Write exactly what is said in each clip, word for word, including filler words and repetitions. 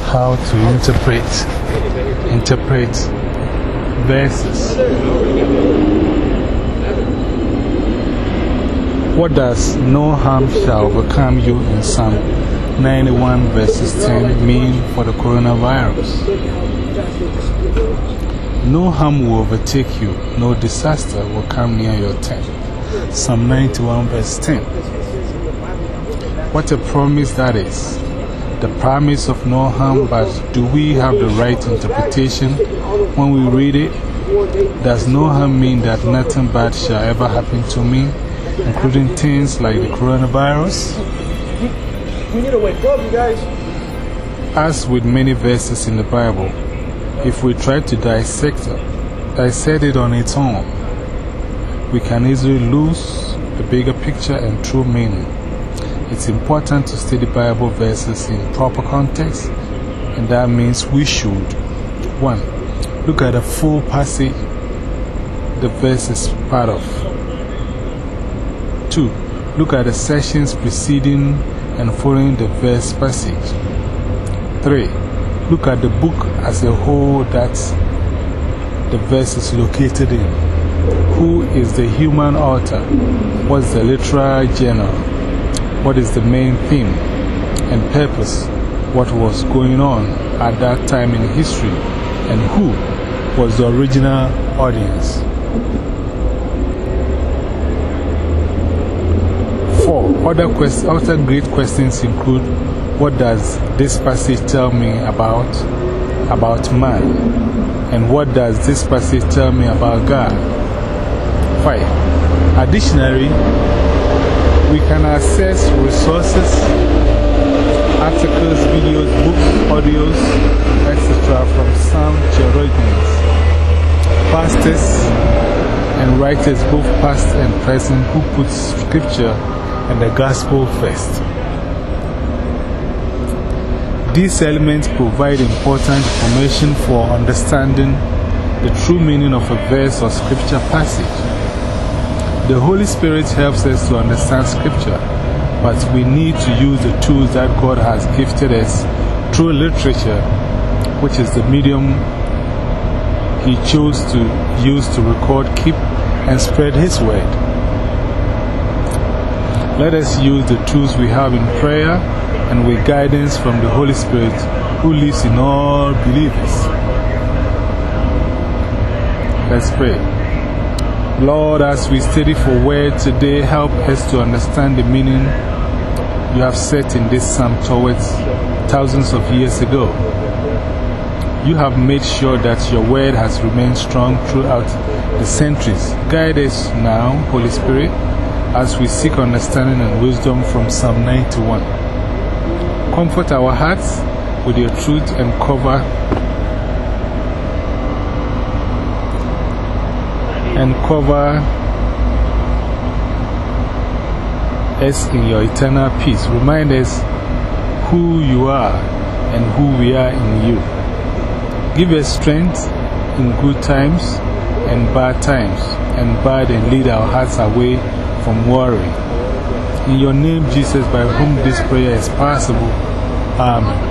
how to interpret interpret verses. What does "no harm shall overcome you" in Psalm ninety-one verses ten mean for the coronavirus? No harm will overtake you, no disaster will come near your tent. Psalm ninety-one verse ten. What a promise that is. The promise of no harm, but do we have the right interpretation when we read it? Does no harm mean that nothing bad shall ever happen to me, including things like the coronavirus? We need to wake up, you guys. As with many verses in the Bible, if we try to dissect it, dissect it on its own, we can easily lose the bigger picture and true meaning. It's important to study Bible verses in proper context, and that means we should one. Look at the full passage the verse is part of. two. Look at the sections preceding and following the verse passage. three. Look at the book as a whole that the verse is located in. Who is the human author? What's the literary genre? What is the main theme and purpose? What was going on at that time in history? And who was the original audience? four. Other, quest other great questions include: what does this passage tell me about, about man? And what does this passage tell me about God? five. Additionally, we can access resources, articles, videos, books, audios, et cetera from some theologians, pastors, and writers, both past and present, who put Scripture and the Gospel first. These elements provide important information for understanding the true meaning of a verse or Scripture passage. The Holy Spirit helps us to understand Scripture, but we need to use the tools that God has gifted us through literature, which is the medium He chose to use to record, keep, and spread His Word. Let us use the tools we have in prayer and with guidance from the Holy Spirit who lives in all believers. Let's pray. Lord, as we study for word today, help us to understand the meaning you have set in this psalm towards thousands of years ago. You have made sure that your word has remained strong throughout the centuries. Guide us now, Holy Spirit, as we seek understanding and wisdom from Psalm ninety-one. Comfort our hearts with your truth and cover and cover us in your eternal peace. Remind us who you are and who we are in you. Give us strength in good times and bad times, and guide and lead our hearts away from worry. In your name, Jesus, by whom this prayer is possible. Amen.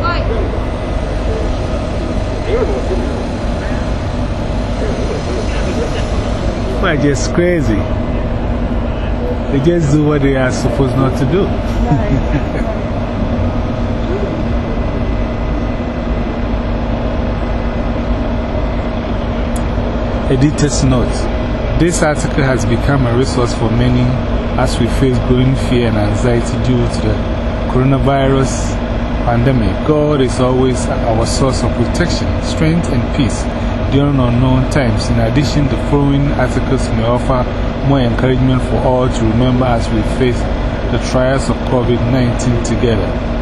They're just crazy. They just do what they are supposed not to do. Editor's note: this article has become a resource for many as we face growing fear and anxiety due to the coronavirus pandemic. God is always our source of protection, strength, and peace during unknown times. In addition, the following articles may offer more encouragement for all to remember as we face the trials of COVID nineteen together.